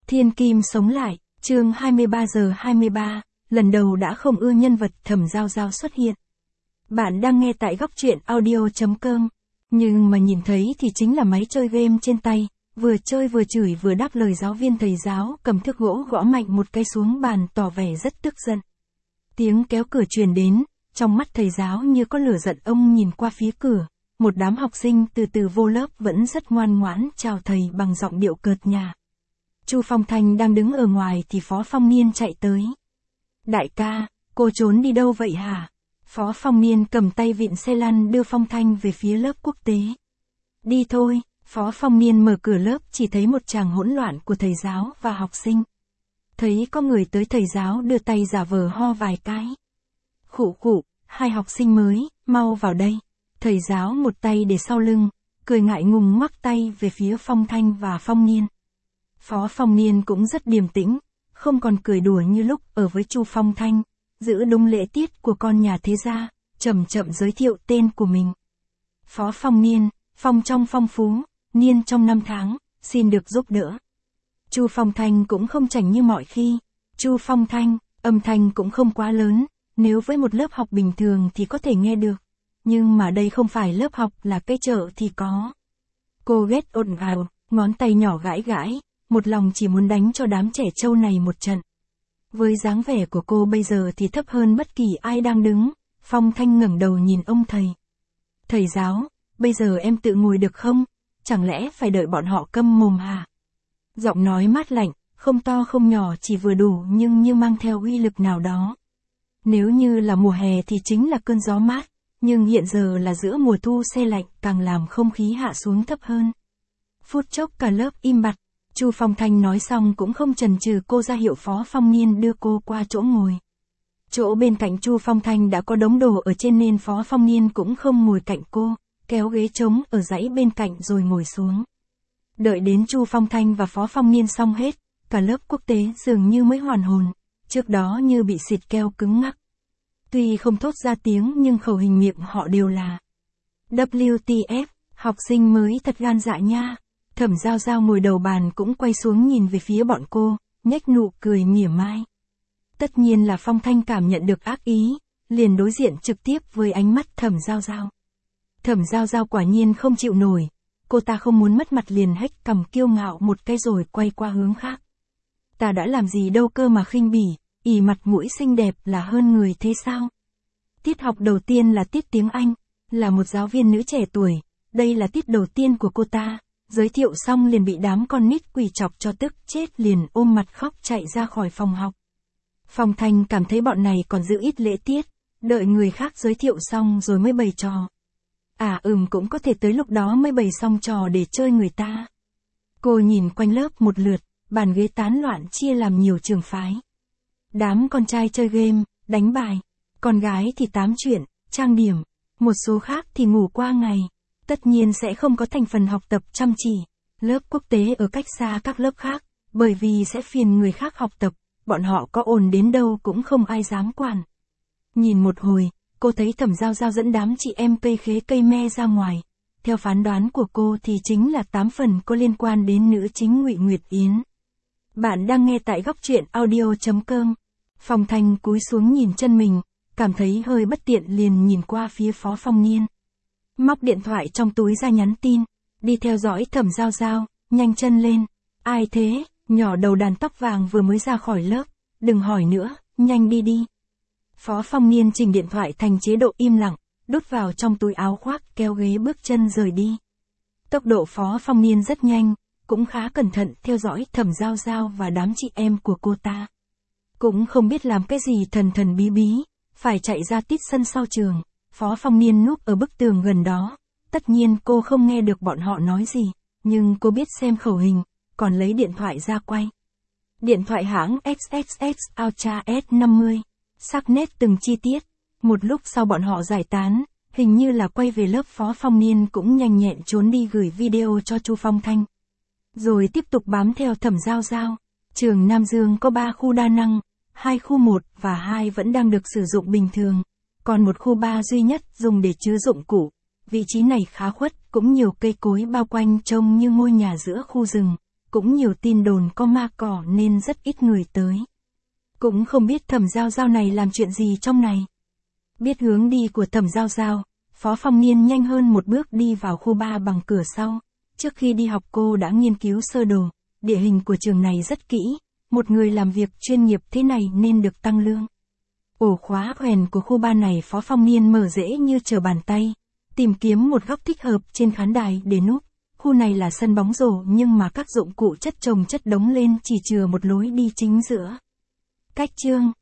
Thiên Kim sống lại, chương 23:23, lần đầu đã không ưa nhân vật Thẩm Giao Giao xuất hiện. Bạn đang nghe tại góc truyện audio.com, nhưng mà nhìn thấy thì chính là máy chơi game trên tay, vừa chơi vừa chửi vừa đáp lời giáo viên. Thầy giáo cầm thước gỗ gõ mạnh một cái xuống bàn tỏ vẻ rất tức giận. Tiếng kéo cửa truyền đến, trong mắt thầy giáo như có lửa giận. Ông nhìn qua phía cửa, một đám học sinh từ từ vô lớp vẫn rất ngoan ngoãn chào thầy bằng giọng điệu cợt nhả. Chu Phong Thanh đang đứng ở ngoài thì Phó Phong Niên chạy tới. Đại ca, cô trốn đi đâu vậy hả? Phó Phong Niên cầm tay vịn xe lăn đưa Phong Thanh về phía lớp quốc tế. Đi thôi. Phó Phong Niên mở cửa lớp chỉ thấy một tràng hỗn loạn của thầy giáo và học sinh. Thấy có người tới, thầy giáo đưa tay giả vờ ho vài cái. Khụ khụ, hai học sinh mới, mau vào đây. Thầy giáo một tay để sau lưng, cười ngại ngùng ngoắc tay về phía Phong Thanh và Phong Niên. Phó Phong Niên cũng rất điềm tĩnh, không còn cười đùa như lúc ở với Chu Phong Thanh, giữ đúng lễ tiết của con nhà thế gia, chậm chậm giới thiệu tên của mình. Phó Phong Niên, Phong trong phong phú, Niên trong năm tháng, xin được giúp đỡ. Chu Phong Thanh cũng không chảnh như mọi khi. Chu Phong Thanh, âm thanh cũng không quá lớn, nếu với một lớp học bình thường thì có thể nghe được. Nhưng mà đây không phải lớp học, là cái chợ thì có. Cô ghét ồn ào, ngón tay nhỏ gãi gãi, một lòng chỉ muốn đánh cho đám trẻ trâu này một trận. Với dáng vẻ của cô bây giờ thì thấp hơn bất kỳ ai đang đứng. Phong Thanh ngẩng đầu nhìn ông thầy. Thầy giáo, bây giờ em tự ngồi được không? Chẳng lẽ phải đợi bọn họ câm mồm hả? Giọng nói mát lạnh, không to không nhỏ, chỉ vừa đủ nhưng như mang theo uy lực nào đó. Nếu như là mùa hè thì chính là cơn gió mát, nhưng hiện giờ là giữa mùa thu se lạnh, càng làm không khí hạ xuống thấp hơn. Phút chốc cả lớp im bặt. Chu Phong Thanh nói xong cũng không chần chừ, cô ra hiệu Phó Phong Niên đưa cô qua chỗ ngồi. Chỗ bên cạnh Chu Phong Thanh đã có đống đồ ở trên nên Phó Phong Niên cũng không ngồi cạnh cô, kéo ghế trống ở dãy bên cạnh rồi ngồi xuống. Đợi đến Chu Phong Thanh và Phó Phong Niên xong hết, cả lớp quốc tế dường như mới hoàn hồn, trước đó như bị xịt keo cứng ngắc. Tuy không thốt ra tiếng nhưng khẩu hình miệng họ đều là WTF, học sinh mới thật gan dạ nha. Thẩm Giao Giao ngồi đầu bàn cũng quay xuống nhìn về phía bọn cô, nhếch nụ cười mỉa mai. Tất nhiên là Phong Thanh cảm nhận được ác ý, liền đối diện trực tiếp với ánh mắt Thẩm Giao Giao. Thẩm Giao Giao quả nhiên không chịu nổi, cô ta không muốn mất mặt liền hếch cằm kiêu ngạo một cái rồi quay qua hướng khác. Ta đã làm gì đâu cơ mà khinh bỉ, ỉ mặt mũi xinh đẹp là hơn người thế sao? Tiết học đầu tiên là tiết tiếng Anh, là một giáo viên nữ trẻ tuổi, đây là tiết đầu tiên của cô ta. Giới thiệu xong liền bị đám con nít quỳ chọc cho tức chết, liền ôm mặt khóc chạy ra khỏi phòng học. Phong Thanh cảm thấy bọn này còn giữ ít lễ tiết, đợi người khác giới thiệu xong rồi mới bày trò. Cũng có thể tới lúc đó mới bày xong trò để chơi người ta. Cô nhìn quanh lớp một lượt, bàn ghế tán loạn chia làm nhiều trường phái. Đám con trai chơi game, đánh bài, con gái thì tám chuyện, trang điểm, một số khác thì ngủ qua ngày. Tất nhiên sẽ không có thành phần học tập chăm chỉ. Lớp quốc tế ở cách xa các lớp khác, bởi vì sẽ phiền người khác học tập, bọn họ có ồn đến đâu cũng không ai dám quản. Nhìn một hồi, cô thấy Thẩm Giao Giao dẫn đám chị em cây khế cây me ra ngoài. Theo phán đoán của cô thì chính là 8 phần có liên quan đến nữ chính Ngụy Nguyệt Yến. Bạn đang nghe tại góc truyện audio.com. Phong Thanh cúi xuống nhìn chân mình, cảm thấy hơi bất tiện liền nhìn qua phía Phó Phong Niên. Móc điện thoại trong túi ra nhắn tin, đi theo dõi Thẩm Giao Giao, nhanh chân lên. Ai thế? Nhỏ đầu đàn tóc vàng vừa mới ra khỏi lớp, đừng hỏi nữa, nhanh đi đi. Phó Phong Niên chỉnh điện thoại thành chế độ im lặng, đút vào trong túi áo khoác, kéo ghế bước chân rời đi. Tốc độ Phó Phong Niên rất nhanh, cũng khá cẩn thận theo dõi Thẩm Giao Giao và đám chị em của cô ta. Cũng không biết làm cái gì thần thần bí bí, phải chạy ra tít sân sau trường. Phó Phong Niên núp ở bức tường gần đó, tất nhiên cô không nghe được bọn họ nói gì, nhưng cô biết xem khẩu hình, còn lấy điện thoại ra quay. Điện thoại hãng XXX Ultra S50, sắc nét từng chi tiết. Một lúc sau bọn họ giải tán, hình như là quay về lớp. Phó Phong Niên cũng nhanh nhẹn trốn đi gửi video cho Chu Phong Thanh. Rồi tiếp tục bám theo Thẩm Giao Giao. Trường Nam Dương có 3 khu đa năng, 2 khu 1 và 2 vẫn đang được sử dụng bình thường. Còn một khu 3 duy nhất dùng để chứa dụng cụ. Vị trí này khá khuất, cũng nhiều cây cối bao quanh trông như ngôi nhà giữa khu rừng. cũng nhiều tin đồn có ma cỏ nên rất ít người tới. Cũng không biết Thẩm Giao Giao này làm chuyện gì trong này. Biết hướng đi của Thẩm Giao Giao, Phó Phong Niên nhanh hơn một bước đi vào khu 3 bằng cửa sau. Trước khi đi học cô đã nghiên cứu sơ đồ, địa hình của trường này rất kỹ, một người làm việc chuyên nghiệp thế này nên được tăng lương. Ổ khóa quèn của khu 3 này Phó Phong Niên mở dễ như trở bàn tay, tìm kiếm một góc thích hợp trên khán đài để núp. Khu này là sân bóng rổ nhưng mà các dụng cụ chất chồng chất đống lên chỉ chừa một lối đi chính giữa. Cách chương